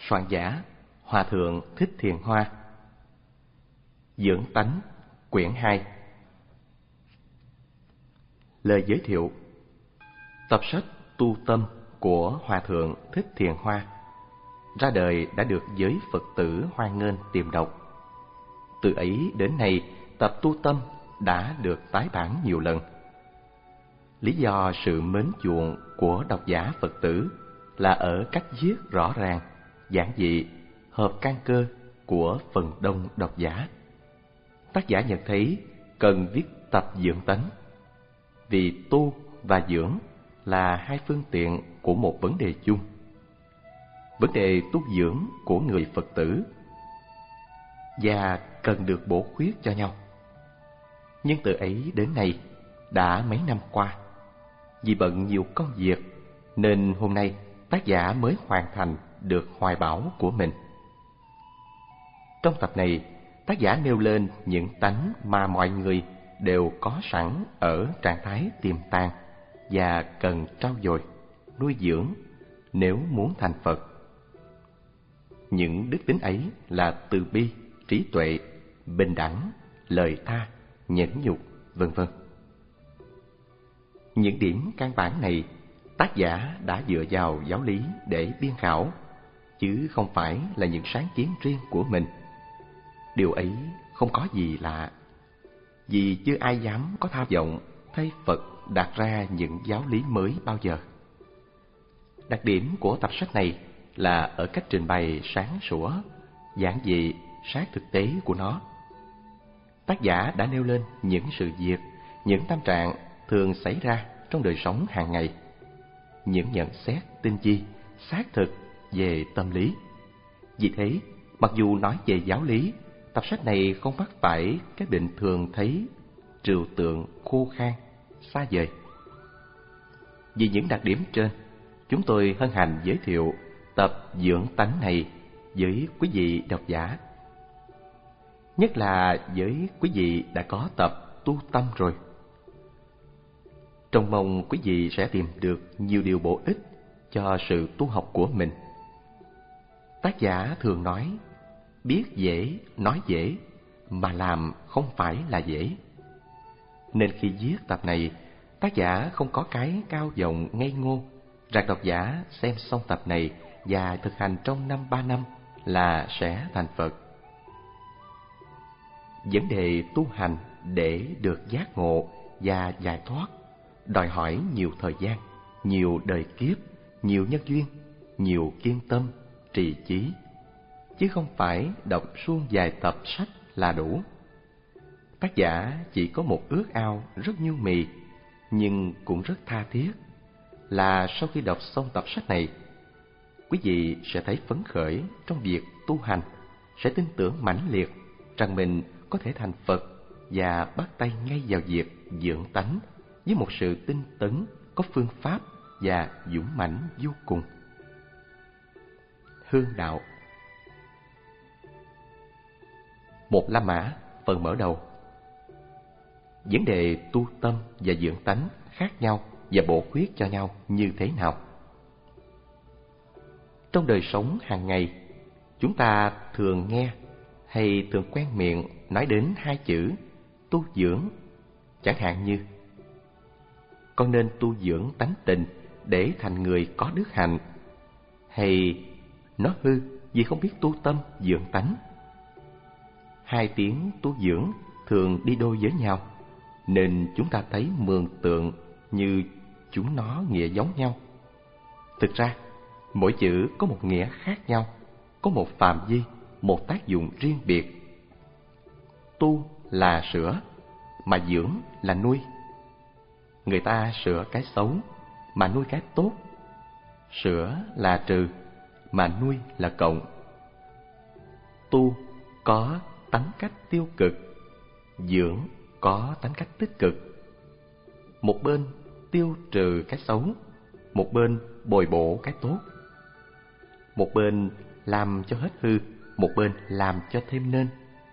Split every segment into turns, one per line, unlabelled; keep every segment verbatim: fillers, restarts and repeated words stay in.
Soạn giả Hòa thượng Thích Thiền Hoa. Dưỡng tánh quyển hai. Lời giới thiệu. Tập sách Tu Tâm của Hòa thượng Thích Thiền Hoa ra đời đã được giới Phật tử hoan nghênh tìm đọc. Từ ấy đến nay, tập Tu Tâm đã được tái bản nhiều lần. Lý do sự mến chuộng của độc giả Phật tử là ở cách viết rõ ràng, giản dị, hợp căn cơ của phần đông độc giả. Tác giả nhận thấy cần viết tập dưỡng tánh, vì tu và dưỡng là hai phương tiện của một vấn đề chung, vấn đề tu dưỡng của người Phật tử, và cần được bổ khuyết cho nhau. Nhưng từ ấy đến nay đã mấy năm qua, vì bận nhiều công việc nên hôm nay tác giả mới hoàn thành được hoài bão của mình. Trong tập này, tác giả nêu lên những tánh mà mọi người đều có sẵn ở trạng thái tiềm tàng và cần trau dồi, nuôi dưỡng nếu muốn thành Phật. Những đức tính ấy là từ bi, trí tuệ, bình đẳng, lời tha, nhẫn nhục, vân vân. Những điểm căn bản này, tác giả đã dựa vào giáo lý để biên khảo, chứ không phải là những sáng kiến riêng của mình. Điều ấy không có gì lạ, vì chưa ai dám có tham vọng thay Phật đặt ra những giáo lý mới bao giờ. Đặc điểm của tập sách này là ở cách trình bày sáng sủa, giản dị, sát thực tế của nó. Tác giả đã nêu lên những sự việc, những tâm trạng thường xảy ra trong đời sống hàng ngày, những nhận xét tinh chi, xác thực về tâm lý. Vì thế, mặc dù nói về giáo lý, tập sách này không mắc phải cái định thường thấy trừu tượng khô khan, xa vời. Vì những đặc điểm trên, chúng tôi hân hạnh giới thiệu tập dưỡng tánh này với quý vị độc giả, nhất là với quý vị đã có tập tu tâm rồi. Trông mong quý vị sẽ tìm được nhiều điều bổ ích cho sự tu học của mình. Tác giả thường nói, biết dễ, nói dễ, mà làm không phải là dễ. Nên khi viết tập này, tác giả không có cái cao vọng ngây ngô rằng độc giả xem xong tập này và thực hành trong năm ba năm là sẽ thành Phật. Vấn đề tu hành để được giác ngộ và giải thoát đòi hỏi nhiều thời gian, nhiều đời kiếp, nhiều nhân duyên, nhiều kiên tâm, trì chí, chứ không phải đọc suông vài tập sách là đủ. Tác giả chỉ có một ước ao rất nhu mì, nhưng cũng rất tha thiết, là sau khi đọc xong tập sách này, quý vị sẽ thấy phấn khởi trong việc tu hành, sẽ tin tưởng mãnh liệt rằng mình có thể thành Phật và bắt tay ngay vào việc dưỡng tánh với một sự tinh tấn, có phương pháp và dũng mãnh vô cùng. Hương đạo. Một La Mã, phần mở đầu. Vấn đề tu tâm và dưỡng tánh khác nhau và bổ khuyết cho nhau như thế nào? Trong đời sống hàng ngày, chúng ta thường nghe hay thường quen miệng nói đến hai chữ tu dưỡng, chẳng hạn như: con nên tu dưỡng tánh tình để thành người có đức hạnh, hay nó hư vì không biết tu tâm dưỡng tánh. Hai tiếng tu dưỡng thường đi đôi với nhau, nên chúng ta thấy mường tượng như chúng nó nghĩa giống nhau. Thực ra, mỗi chữ có một nghĩa khác nhau, có một phạm vi, một tác dụng riêng biệt. Tu là sửa, mà dưỡng là nuôi. Người ta sửa cái xấu, mà nuôi cái tốt. Sửa là trừ, mà nuôi là cộng. Tu có tánh cách tiêu cực, dưỡng có tánh cách tích cực. Một bên tiêu trừ cái xấu, một bên bồi bổ cái tốt. Một bên làm cho hết hư, một bên làm cho thêm nên.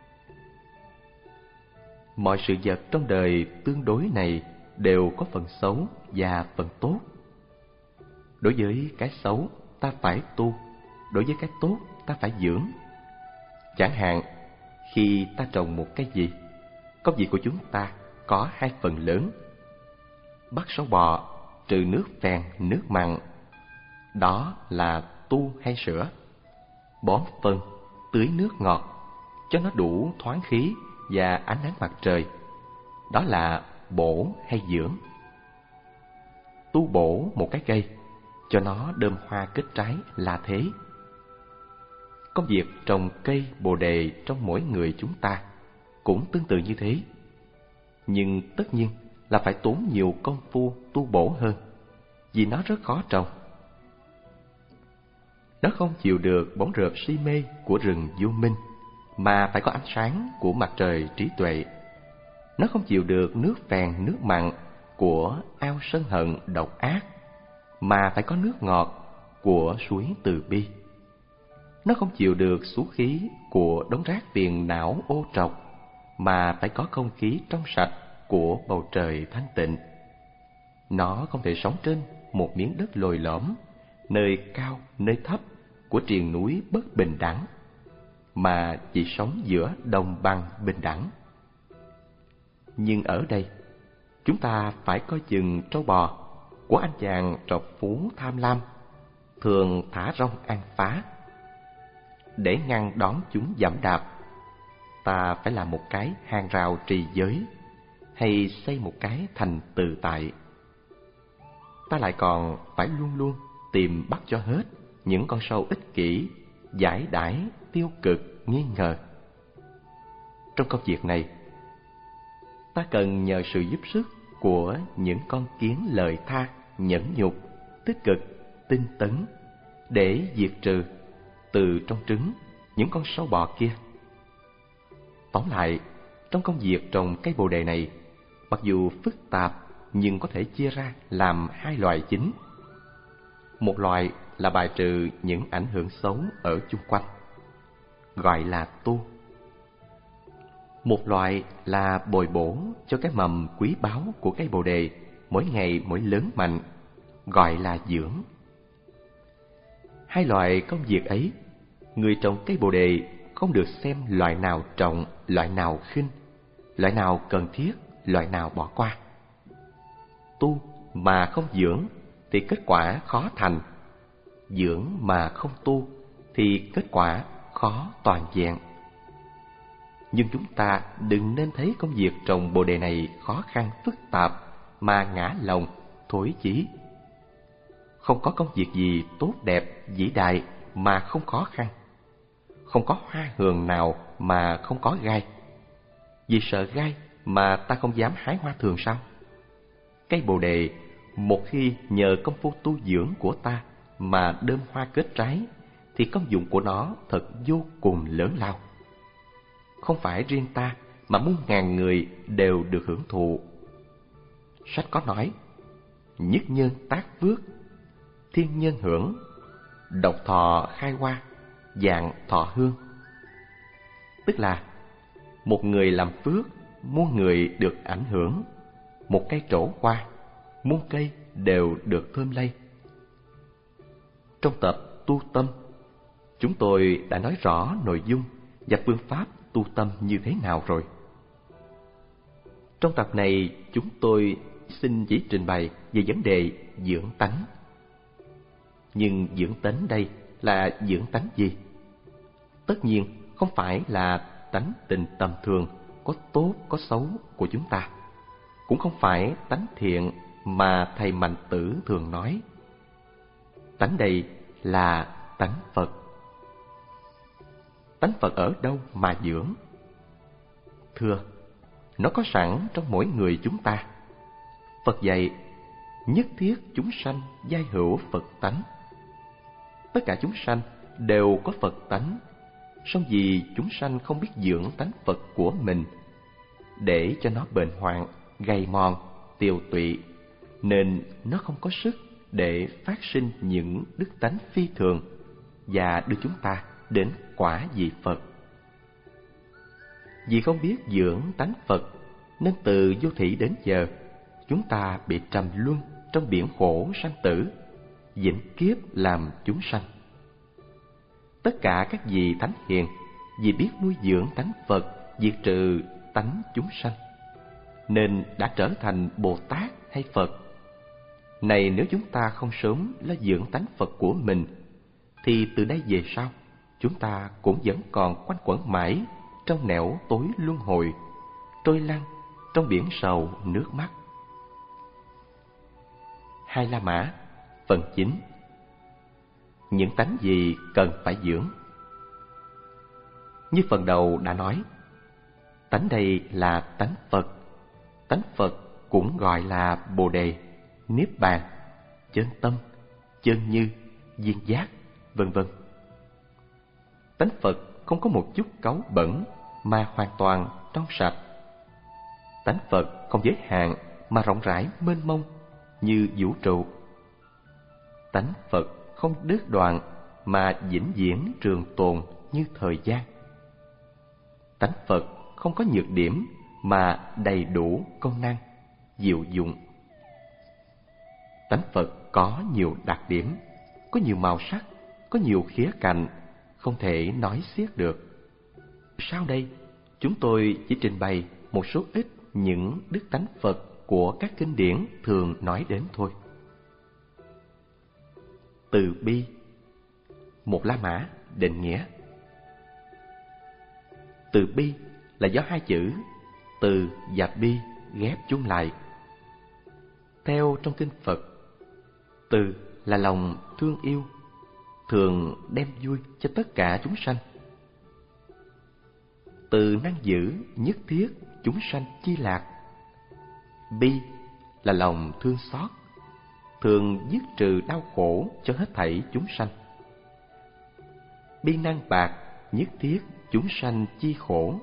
Mọi sự vật trong đời tương đối này đều có phần xấu và phần tốt. Đối với cái xấu, ta phải tu. đối với cái tốt ta phải dưỡng. Chẳng hạn, khi ta trồng một cái gì, công việc của chúng ta có hai phần lớn: bắt sâu bọ, trừ nước phèn, nước mặn, đó là tu hay sửa; bón phân, tưới nước ngọt, cho nó đủ thoáng khí và ánh nắng mặt trời, đó là bổ hay dưỡng. Tu bổ một cái cây, cho nó đơm hoa kết trái là thế. Công việc trồng cây bồ đề trong mỗi người chúng ta cũng tương tự như thế. Nhưng tất nhiên là phải tốn nhiều công phu tu bổ hơn, vì nó rất khó trồng. Nó không chịu được bóng rợp si mê của rừng vô minh, mà phải có ánh sáng của mặt trời trí tuệ. Nó không chịu được nước phèn, nước mặn của ao sân hận độc ác, mà phải có nước ngọt của suối từ bi. Nó không chịu được xú khí của đống rác phiền não ô trọc, mà phải có không khí trong sạch của bầu trời thanh tịnh. Nó không thể sống trên một miếng đất lồi lõm, nơi cao, nơi thấp của triền núi bất bình đẳng, mà chỉ sống giữa đồng bằng bình đẳng. Nhưng ở đây, chúng ta phải coi chừng trâu bò của anh chàng trọc phú tham lam, thường thả rong ăn phá. Để ngăn đón chúng giẫm đạp, ta phải làm một cái hàng rào trì giới, hay xây một cái thành tự tại. Ta lại còn phải luôn luôn tìm bắt cho hết những con sâu ích kỷ, giải đãi, tiêu cực, nghi ngờ. Trong công việc này, ta cần nhờ sự giúp sức của những con kiến lợi tha, nhẫn nhục, tích cực, tinh tấn, để diệt trừ từ trong trứng những con sâu bọ kia. Tóm lại, trong công việc trồng cây bồ đề này, mặc dù phức tạp nhưng có thể chia ra làm hai loại chính. Một loại là bài trừ những ảnh hưởng xấu ở chung quanh, gọi là tu. Một loại là bồi bổ cho cái mầm quý báu của cây bồ đề mỗi ngày mỗi lớn mạnh, gọi là dưỡng. Hai loại công việc ấy, người trồng cây bồ đề không được xem loại nào trọng, loại nào khinh, loại nào cần thiết, loại nào bỏ qua. Tu mà không dưỡng thì kết quả khó thành, dưỡng mà không tu thì kết quả khó toàn vẹn. Nhưng chúng ta đừng nên thấy công việc trồng bồ đề này khó khăn phức tạp mà ngã lòng, thối chí. Không có công việc gì tốt đẹp, vĩ đại mà không khó khăn. Không có hoa hường nào mà không có gai. Vì sợ gai mà ta không dám hái hoa thường sao? Cây bồ đề một khi nhờ công phu tu dưỡng của ta mà đơm hoa kết trái, thì công dụng của nó thật vô cùng lớn lao. Không phải riêng ta mà muôn ngàn người đều được hưởng thụ. Sách có nói: nhất nhân tác phước, thiên nhân hưởng, độc thọ khai hoa, dạng thọ hương. Tức là một người làm phước, muôn người được ảnh hưởng. Một cây trổ hoa, muôn cây đều được thơm lây. Trong tập tu tâm, chúng tôi đã nói rõ nội dung và phương pháp tu tâm như thế nào rồi. Trong tập này, chúng tôi xin chỉ trình bày về vấn đề dưỡng tánh. Nhưng dưỡng tánh đây là dưỡng tánh gì? Tất nhiên không phải là tánh tình tầm thường, có tốt có xấu của chúng ta, cũng không phải tánh thiện mà thầy Mạnh Tử thường nói. Tánh đây là tánh Phật. Tánh Phật ở đâu mà dưỡng? Thưa, nó có sẵn trong mỗi người chúng ta. Phật dạy: nhất thiết chúng sanh giai hữu Phật tánh. Tất cả chúng sanh đều có Phật tánh, song vì chúng sanh không biết dưỡng tánh Phật của mình, để cho nó bền hoạn, gầy mòn, tiều tụy, nên nó không có sức để phát sinh những đức tánh phi thường và đưa chúng ta đến quả vị Phật. Vì không biết dưỡng tánh Phật, nên từ vô thỉ đến giờ, chúng ta bị trầm luân trong biển khổ sanh tử, vĩnh kiếp làm chúng sanh. tất cả các vị thánh hiền vì biết nuôi dưỡng tánh Phật, diệt trừ tánh chúng sanh, nên đã trở thành Bồ Tát hay Phật. Này, nếu chúng ta không sớm lo dưỡng tánh Phật của mình, thì từ đây về sau, chúng ta cũng vẫn còn quanh quẩn mãi trong nẻo tối luân hồi, trôi lăn trong biển sầu nước mắt. Hai La Mã, phần chín. Những tánh gì cần phải dưỡng? Như phần đầu đã nói, tánh đây là tánh Phật. Tánh Phật cũng gọi là Bồ Đề, Niết Bàn, chân tâm, chân như, viên giác, vân vân. Tánh Phật không có một chút cáu bẩn mà hoàn toàn trong sạch. Tánh Phật không giới hạn mà rộng rãi mênh mông như vũ trụ. Tánh Phật không đứt đoạn mà vĩnh viễn trường tồn như thời gian. Tánh Phật không có nhược điểm mà đầy đủ công năng, diệu dụng. Tánh Phật có nhiều đặc điểm, có nhiều màu sắc, có nhiều khía cạnh, không thể nói xiết được. Sau đây, chúng tôi chỉ trình bày một số ít những đức tánh Phật của các kinh điển thường nói đến thôi. Từ bi. Một La Mã định nghĩa. Từ bi là do hai chữ từ và bi ghép chung lại. Theo trong kinh Phật, từ là lòng thương yêu, thường đem vui cho tất cả chúng sanh. Từ năng giữ nhất thiết chúng sanh chi lạc. Bi là lòng thương xót, thường dứt trừ đau khổ cho hết thảy chúng sanh. Bi năng bạc nhất thiết chúng sanh chi khổ.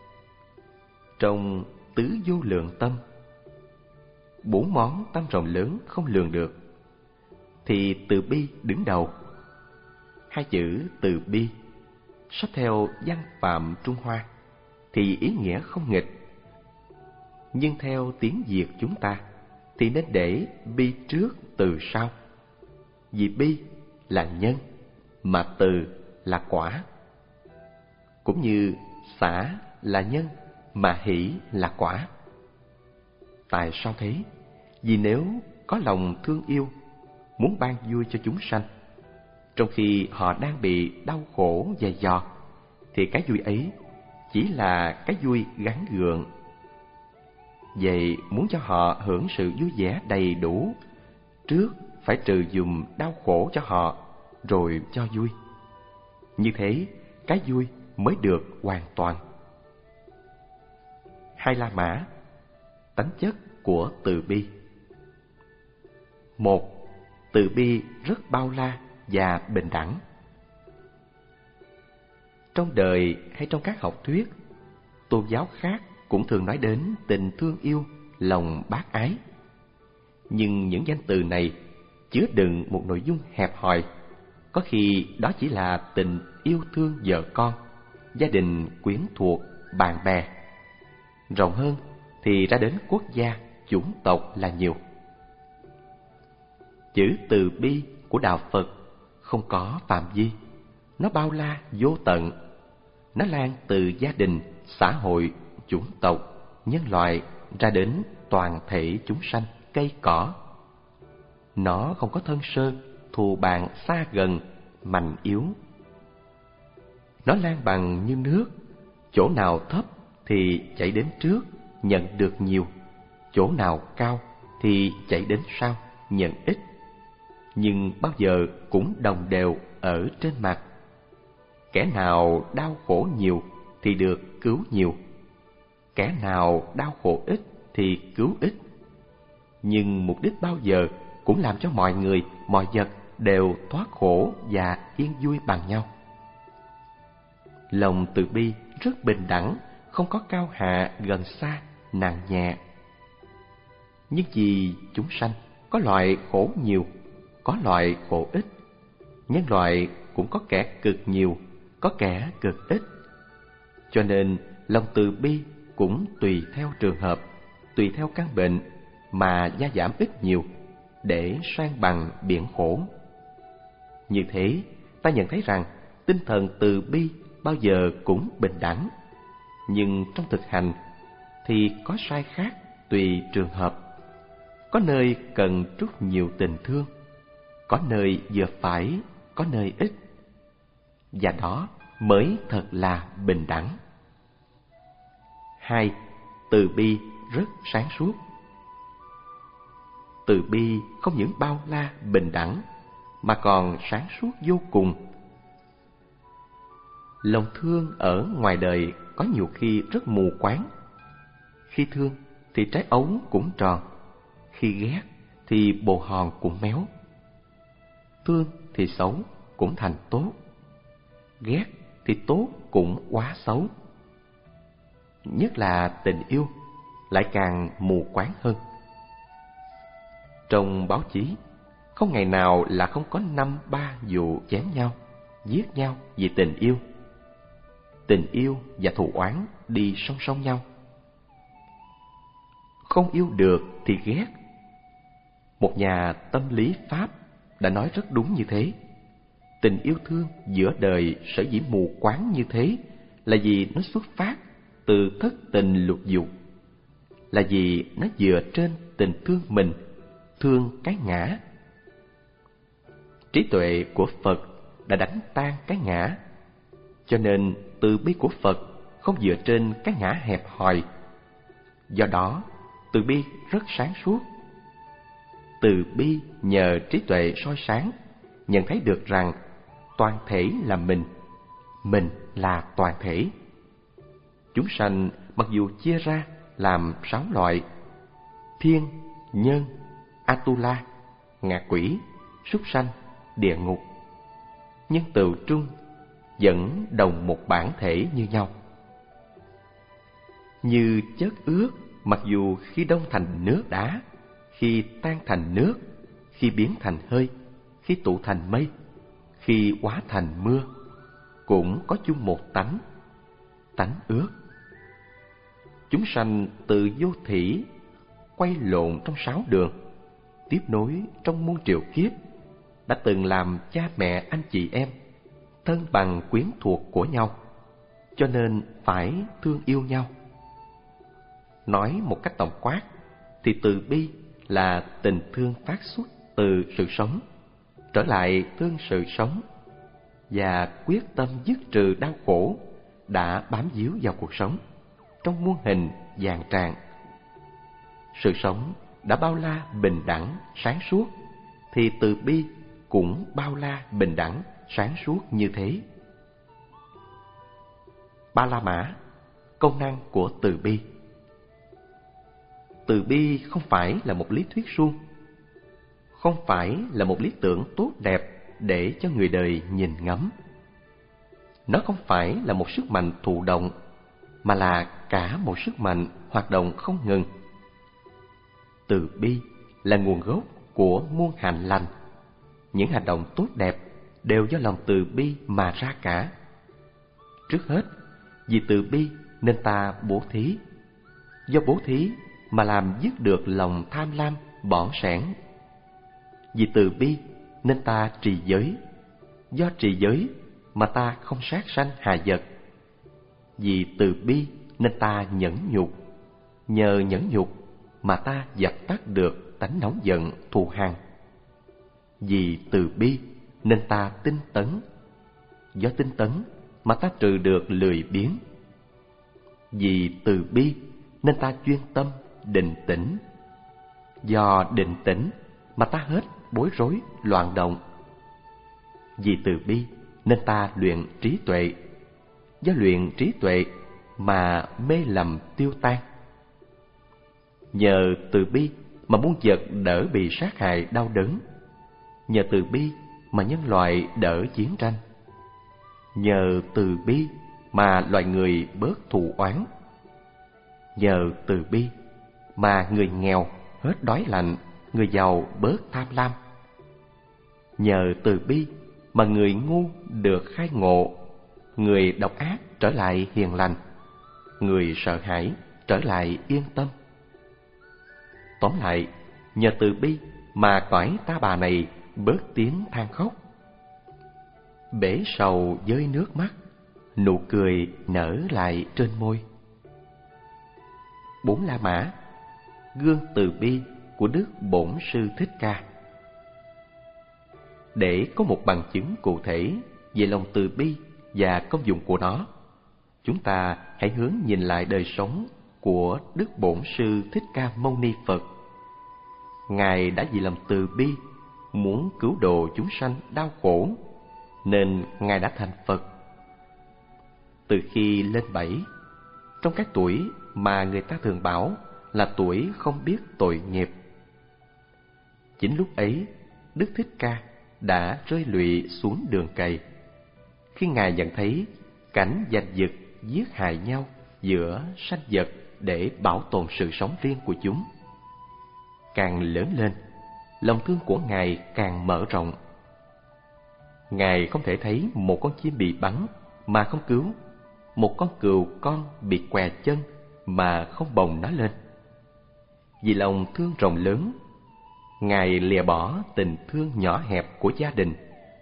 Trong tứ vô lượng tâm, bốn món tâm rộng lớn không lường được, thì từ bi đứng đầu. Hai chữ từ bi sách theo văn phạm Trung Hoa thì ý nghĩa không nghịch, nhưng theo tiếng Việt chúng ta thì nên để bi trước từ sau. Vì bi là nhân mà từ là quả, cũng như xả là nhân mà hỷ là quả. Tại sao thế? Vì nếu có lòng thương yêu, muốn ban vui cho chúng sanh, trong khi họ đang bị đau khổ dày dò, thì cái vui ấy chỉ là cái vui gắn gượng. Vậy muốn cho họ hưởng sự vui vẻ đầy đủ, trước phải trừ dùm đau khổ cho họ, rồi cho vui. Như thế, cái vui mới được hoàn toàn. Hai La Mã, tánh chất của từ bi. Một, từ bi rất bao la và bình đẳng. Trong đời hay trong các học thuyết, tôn giáo khác cũng thường nói đến tình thương yêu, lòng bác ái. Nhưng những danh từ này chứa đựng một nội dung hẹp hòi. Có khi đó chỉ là tình yêu thương vợ con, gia đình quyến thuộc, bạn bè. Rộng hơn thì ra đến quốc gia, chủng tộc là nhiều. Chữ từ bi của đạo Phật không có phạm vi, nó bao la vô tận. Nó lan từ gia đình, xã hội, chủng tộc, nhân loại ra đến toàn thể chúng sanh, cây cỏ. Nó không có thân sơ, thù bạn xa gần, mạnh yếu. Nó lan bằng như nước, chỗ nào thấp thì chảy đến trước, nhận được nhiều, chỗ nào cao thì chảy đến sau, nhận ít. Nhưng bao giờ cũng đồng đều ở trên mặt. Kẻ nào đau khổ nhiều thì được cứu nhiều, kẻ nào đau khổ ít thì cứu ít. Nhưng mục đích bao giờ cũng làm cho mọi người, mọi vật đều thoát khổ và yên vui bằng nhau. Lòng từ bi rất bình đẳng, không có cao hạ, gần xa, nặng nhẹ. Nhưng vì chúng sanh có loại khổ nhiều, có loại khổ ít. Nhân loại cũng có kẻ cực nhiều, có kẻ cực ít. Cho nên lòng từ bi cũng tùy theo trường hợp, tùy theo căn bệnh mà gia giảm ít nhiều, để san bằng biển khổ. Như thế, ta nhận thấy rằng tinh thần từ bi bao giờ cũng bình đẳng, nhưng trong thực hành thì có sai khác tùy trường hợp. Có nơi cần trút nhiều tình thương, có nơi vừa phải, có nơi ít, và đó mới thật là bình đẳng. Hai, từ bi rất sáng suốt. Từ bi không những bao la bình đẳng mà còn sáng suốt vô cùng. Lòng thương ở ngoài đời có nhiều khi rất mù quáng. Khi thương thì trái ấu cũng tròn, khi ghét thì bồ hòn cũng méo. Thương thì xấu cũng thành tốt, ghét thì tốt cũng quá xấu. Nhất là tình yêu lại càng mù quáng hơn. Trong báo chí, không ngày nào là không có năm ba vụ chém nhau, giết nhau vì tình yêu. Tình yêu và thù oán đi song song nhau. Không yêu được thì ghét. Một nhà tâm lý Pháp đã nói rất đúng như thế. Tình yêu thương giữa đời sở dĩ mù quáng như thế là vì nó xuất phát từ thất tình lục dục, là vì nó dựa trên tình thương mình, thương cái ngã. Trí tuệ của Phật đã đánh tan cái ngã, cho nên từ bi của Phật không dựa trên cái ngã hẹp hòi. Do đó, từ bi rất sáng suốt. Từ bi nhờ trí tuệ soi sáng, nhận thấy được rằng toàn thể là mình, mình là toàn thể. Chúng sanh mặc dù chia ra làm sáu loại: thiên, nhân, Atula, ngạ quỷ, súc sanh, địa ngục, nhưng từ trung vẫn đồng một bản thể như nhau. Như chất ướt, mặc dù khi đông thành nước đá, khi tan thành nước, khi biến thành hơi, khi tụ thành mây, khi hóa thành mưa, cũng có chung một tánh, tánh ướt. Chúng sanh từ vô thỉ quay lộn trong sáu đường, tiếp nối trong muôn triệu kiếp, đã từng làm cha mẹ anh chị em, thân bằng quyến thuộc của nhau, cho nên phải thương yêu nhau. Nói một cách tổng quát thì từ bi là tình thương phát xuất từ sự sống, trở lại thương sự sống, và quyết tâm dứt trừ đau khổ đã bám víu vào cuộc sống trong muôn hình vàng tràng. Sự sống đã bao la bình đẳng sáng suốt, thì từ bi cũng bao la bình đẳng sáng suốt như thế. Ba La Mã, công năng của từ bi. Từ bi không phải là một lý thuyết suông, không phải là một lý tưởng tốt đẹp để cho người đời nhìn ngắm. Nó không phải là một sức mạnh thụ động, mà là cả một sức mạnh hoạt động không ngừng. Từ bi là nguồn gốc của muôn hạnh lành. Những hành động tốt đẹp đều do lòng từ bi mà ra cả. Trước hết, vì từ bi nên ta bố thí. Do bố thí mà làm dứt được lòng tham lam, bỏng sẻn. Vì từ bi nên ta trì giới. Do trì giới mà ta không sát sanh hại vật. Vì từ bi nên ta nhẫn nhục. Nhờ nhẫn nhục mà ta dập tắt được tánh nóng giận thù hằn. Vì từ bi nên ta tinh tấn. Do tinh tấn mà ta trừ được lười biếng. Vì từ bi nên ta chuyên tâm định tĩnh. Do định tĩnh mà ta hết bối rối loạn động. Vì từ bi nên ta luyện trí tuệ. Do luyện trí tuệ mà mê lầm tiêu tan. Nhờ từ bi mà muôn vật đỡ bị sát hại đau đớn. Nhờ từ bi mà nhân loại đỡ chiến tranh. Nhờ từ bi mà loài người bớt thù oán. Nhờ từ bi mà người nghèo hết đói lạnh, người giàu bớt tham lam. Nhờ từ bi mà người ngu được khai ngộ, người độc ác trở lại hiền lành, người sợ hãi trở lại yên tâm. Tóm lại, nhờ từ bi mà cõi ta bà này bớt tiếng than khóc. bể sầu rơi nước mắt, nụ cười nở lại trên môi. Bốn La Mã, gương từ bi của Đức Bổn Sư Thích Ca. Để có một bằng chứng cụ thể về lòng từ bi và công dụng của nó, chúng ta hãy hướng nhìn lại đời sống của Đức Bổn Sư Thích Ca Mâu Ni Phật. Ngài đã vì lòng từ bi muốn cứu độ chúng sanh đau khổ, nên Ngài đã thành Phật. Từ khi lên bảy, trong các tuổi mà người ta thường bảo là tuổi không biết tội nghiệp, chính lúc ấy Đức Thích Ca đã rơi lụy xuống đường cày, khi Ngài nhận thấy cảnh giành giật giết hại nhau giữa sanh vật để bảo tồn sự sống riêng của chúng. Càng lớn lên, lòng thương của Ngài càng mở rộng. Ngài không thể thấy một con chim bị bắn mà không cứu, một con cừu con bị què chân mà không bồng nó lên. Vì lòng thương rộng lớn, Ngài lìa bỏ tình thương nhỏ hẹp của gia đình,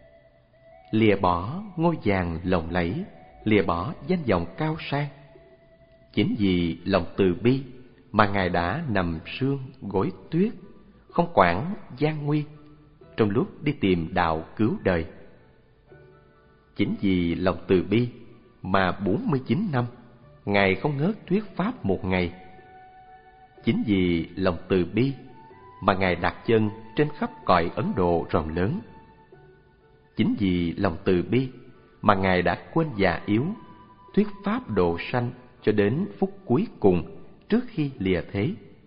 lìa bỏ ngôi vàng lộng lẫy, lìa bỏ danh vọng cao sang. Chính vì lòng từ bi mà Ngài đã nằm sương gối tuyết, không quản gian nguy, trong lúc đi tìm đạo cứu đời. Chính vì lòng từ bi mà bốn mươi chín năm Ngài không ngớt thuyết pháp một ngày. Chính vì lòng từ bi mà Ngài đặt chân trên khắp cõi Ấn Độ rộng lớn. Chính vì lòng từ bi mà Ngài đã quên già yếu, thuyết pháp độ sanh cho đến phút cuối cùng trước khi lìa thế.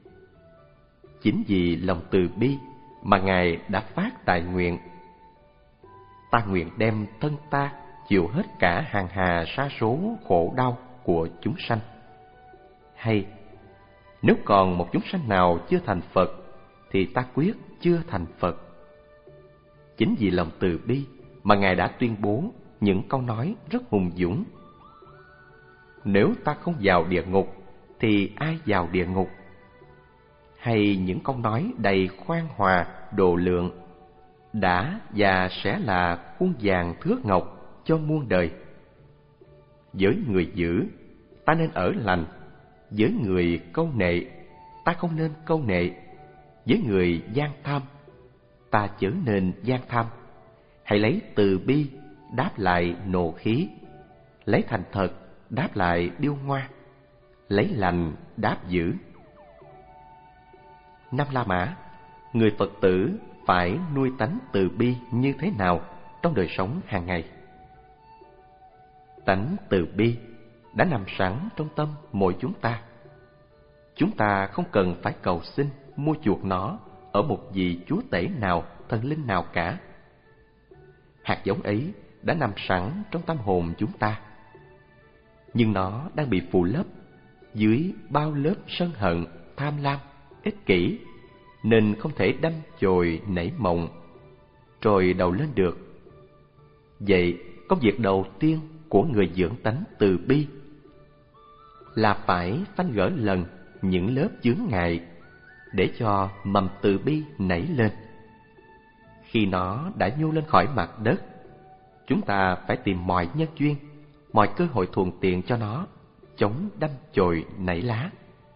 Chính vì lòng từ bi mà Ngài đã phát đại nguyện: ta nguyện đem thân ta chịu hết cả hàng hà sa số khổ đau của chúng sanh. Hay, nếu còn một chúng sanh nào chưa thành Phật, thì ta quyết chưa thành Phật. Chính vì lòng từ bi mà Ngài đã tuyên bố những câu nói rất hùng dũng: nếu ta không vào địa ngục, thì ai vào địa ngục? Hay những câu nói đầy khoan hòa, độ lượng: đã và sẽ là khuôn vàng thước ngọc cho muôn đời. Với người dữ, ta nên ở lành; với người câu nệ, ta không nên câu nệ; với người gian tham, ta chớ nên gian tham. Hãy lấy từ bi đáp lại nộ khí, lấy thành thật đáp lại điêu ngoa, lấy lành đáp dữ. Năm La Mã, người Phật tử phải nuôi tánh từ bi như thế nào trong đời sống hàng ngày? Tánh từ bi đã nằm sẵn trong tâm mỗi chúng ta. Chúng ta không cần phải cầu xin mua chuộc nó ở một vị chúa tể nào, thần linh nào cả. Hạt giống ấy đã nằm sẵn trong tâm hồn chúng ta, nhưng nó đang bị phủ lấp dưới bao lớp sân hận, tham lam, ích kỷ, nên không thể đâm chồi nảy mộng, trồi đầu lên được. Vậy, công việc đầu tiên của người dưỡng tánh từ bi là phải phanh gỡ lần những lớp chướng ngại, để cho mầm từ bi nảy lên. Khi nó đã nhô lên khỏi mặt đất, chúng ta phải tìm mọi nhân duyên, mọi cơ hội thuận tiện cho nó, chống đâm chồi nảy lá.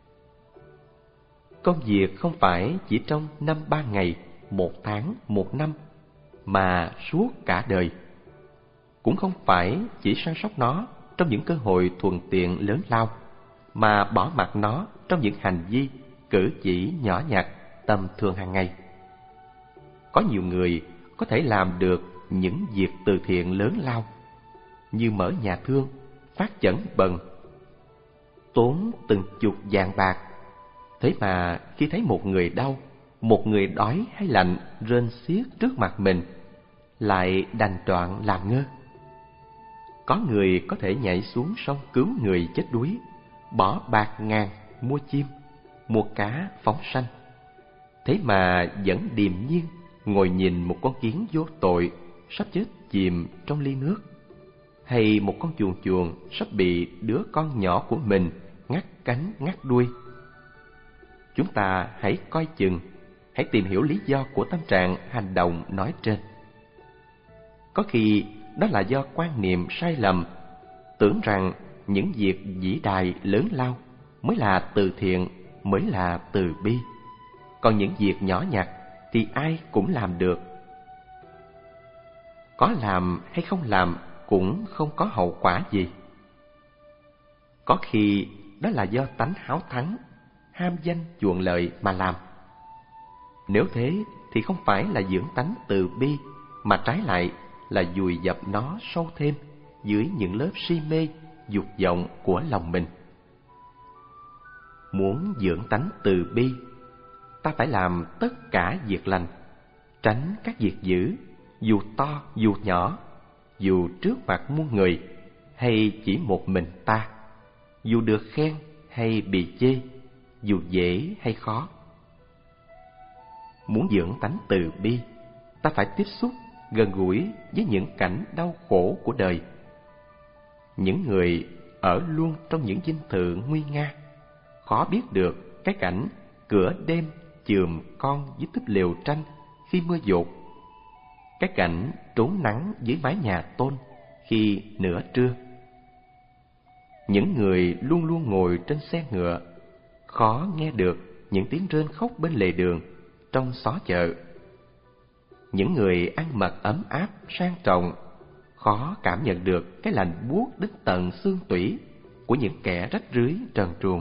Công việc không phải chỉ trong năm ba ngày, một tháng, một năm, mà suốt cả đời. Cũng không phải chỉ săn sóc nó trong những cơ hội thuận tiện lớn lao, mà bỏ mặc nó trong những hành vi, cử chỉ nhỏ nhặt, tầm thường hàng ngày. Có nhiều người có thể làm được những việc từ thiện lớn lao, như mở nhà thương, phát chẩn bần, tốn từng chục vạn bạc. Thế mà khi thấy một người đau, một người đói hay lạnh rên xiết trước mặt mình, lại đành đoạn làm ngơ. Có người có thể nhảy xuống sông cứu người chết đuối, bỏ bạc ngàn mua chim, mua cá phóng sanh. Thế mà vẫn điềm nhiên ngồi nhìn một con kiến vô tội sắp chết chìm trong ly nước, hay một con chuồn chuồn sắp bị đứa con nhỏ của mình ngắt cánh ngắt đuôi. Chúng ta hãy coi chừng, hãy tìm hiểu lý do của tâm trạng hành động nói trên. Có khi đó là do quan niệm sai lầm, tưởng rằng những việc vĩ đại lớn lao mới là từ thiện, mới là từ bi. Còn những việc nhỏ nhặt thì ai cũng làm được. Có làm hay không làm cũng không có hậu quả gì. Có khi đó là do tánh háo thắng, ham danh chuộng lợi mà làm. Nếu thế thì không phải là dưỡng tánh từ bi, mà trái lại là vùi dập nó sâu thêm dưới những lớp si mê, dục vọng của lòng mình. Muốn dưỡng tánh từ bi, ta phải làm tất cả việc lành, tránh các việc dữ, dù to dù nhỏ, dù trước mặt muôn người hay chỉ một mình ta, dù được khen hay bị chê, dù dễ hay khó. Muốn dưỡng tánh từ bi, ta phải tiếp xúc gần gũi với những cảnh đau khổ của đời. Những người ở luôn trong những dinh thự nguy nga, khó biết được cái cảnh cửa đêm chườm con dưới túp lều tranh khi mưa dột, cái cảnh trốn nắng dưới mái nhà tôn khi nửa trưa. Những người luôn luôn ngồi trên xe ngựa, khó nghe được những tiếng rên khóc bên lề đường trong xó chợ. Những người ăn mặc ấm áp sang trọng, khó cảm nhận được cái lạnh buốt đến tận xương tủy của những kẻ rách rưới trần truồng.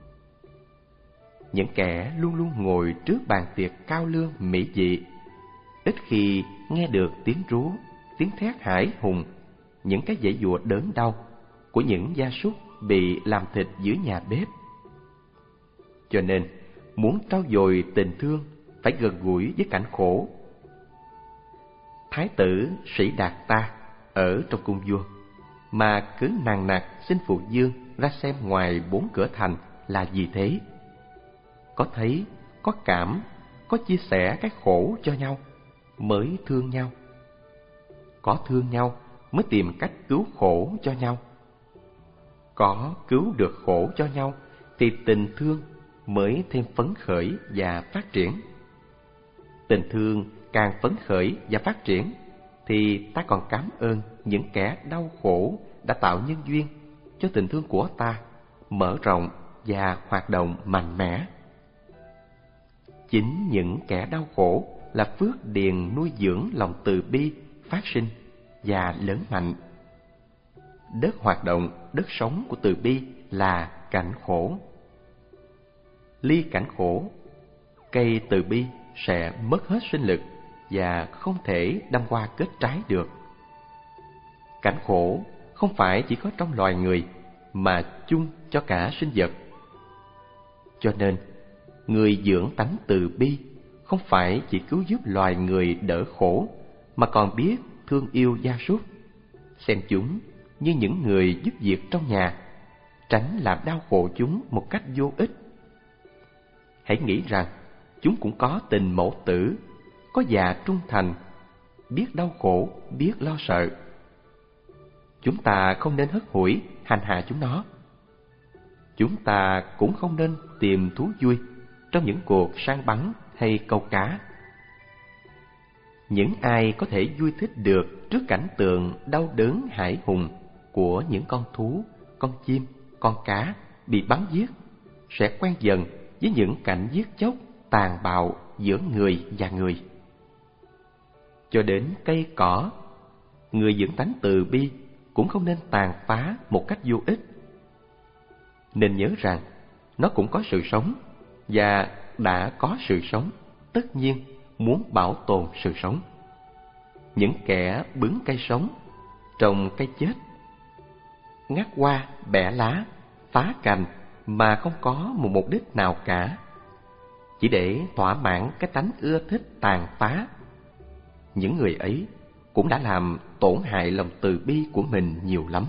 Những kẻ luôn luôn ngồi trước bàn tiệc cao lương mỹ vị, ít khi nghe được tiếng rú, tiếng thét hãi hùng, những cái giãy giụa đớn đau của những gia súc bị làm thịt dưới nhà bếp. Cho nên, muốn trau dồi tình thương phải gần gũi với cảnh khổ. Thái tử Sĩ Đạt Ta ở trong cung vua mà cứ nằng nặc xin phụ vương ra xem ngoài bốn cửa thành là gì thế? Có thấy, có cảm, có chia sẻ cái khổ cho nhau mới thương nhau. Có thương nhau mới tìm cách cứu khổ cho nhau. Có cứu được khổ cho nhau thì tình thương mới thêm phấn khởi và phát triển. Tình thương càng phấn khởi và phát triển thì ta còn cảm ơn những kẻ đau khổ đã tạo nhân duyên cho tình thương của ta mở rộng và hoạt động mạnh mẽ. Chính những kẻ đau khổ là phước điền nuôi dưỡng lòng từ bi phát sinh và lớn mạnh. Đất hoạt động, đất sống của từ bi là cảnh khổ. Ly cảnh khổ, cây từ bi sẽ mất hết sinh lực và không thể đâm hoa kết trái được. Cảnh khổ không phải chỉ có trong loài người mà chung cho cả sinh vật. Cho nên, người dưỡng tánh từ bi không phải chỉ cứu giúp loài người đỡ khổ, mà còn biết thương yêu gia súc, xem chúng như những người giúp việc trong nhà, tránh làm đau khổ chúng một cách vô ích. Hãy nghĩ rằng chúng cũng có tình mẫu tử, có dạ trung thành, biết đau khổ, biết lo sợ. Chúng ta không nên hất hủi hành hạ chúng nó. Chúng ta cũng không nên tìm thú vui trong những cuộc săn bắn hay câu cá. Những ai có thể vui thích được trước cảnh tượng đau đớn hãi hùng của những con thú, con chim, con cá bị bắn giết, sẽ quen dần với những cảnh giết chóc tàn bạo giữa người và người. Cho đến cây cỏ, người dưỡng tánh từ bi cũng không nên tàn phá một cách vô ích. Nên nhớ rằng nó cũng có sự sống, và đã có sự sống, tất nhiên muốn bảo tồn sự sống. Những kẻ bứng cây sống, trồng cây chết, ngắt hoa, bẻ lá, phá cành mà không có một mục đích nào cả, chỉ để thỏa mãn cái tánh ưa thích tàn phá. Những người ấy cũng đã làm tổn hại lòng từ bi của mình nhiều lắm.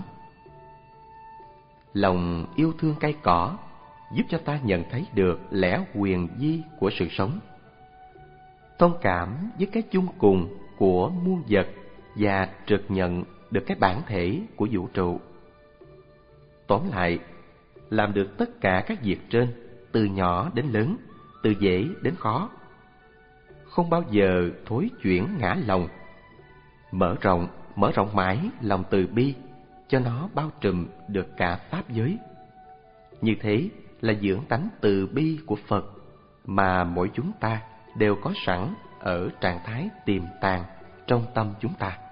Lòng yêu thương cây cỏ giúp cho ta nhận thấy được lẽ huyền vi của sự sống, thông cảm với cái chung cùng của muôn vật và trực nhận được cái bản thể của vũ trụ. Tóm lại, làm được tất cả các việc trên, từ nhỏ đến lớn, từ dễ đến khó, không bao giờ thối chuyển ngã lòng, mở rộng mở rộng mãi lòng từ bi, cho nó bao trùm được cả pháp giới. Như thế là dưỡng tánh từ bi của Phật mà mỗi chúng ta đều có sẵn ở trạng thái tiềm tàng trong tâm chúng ta.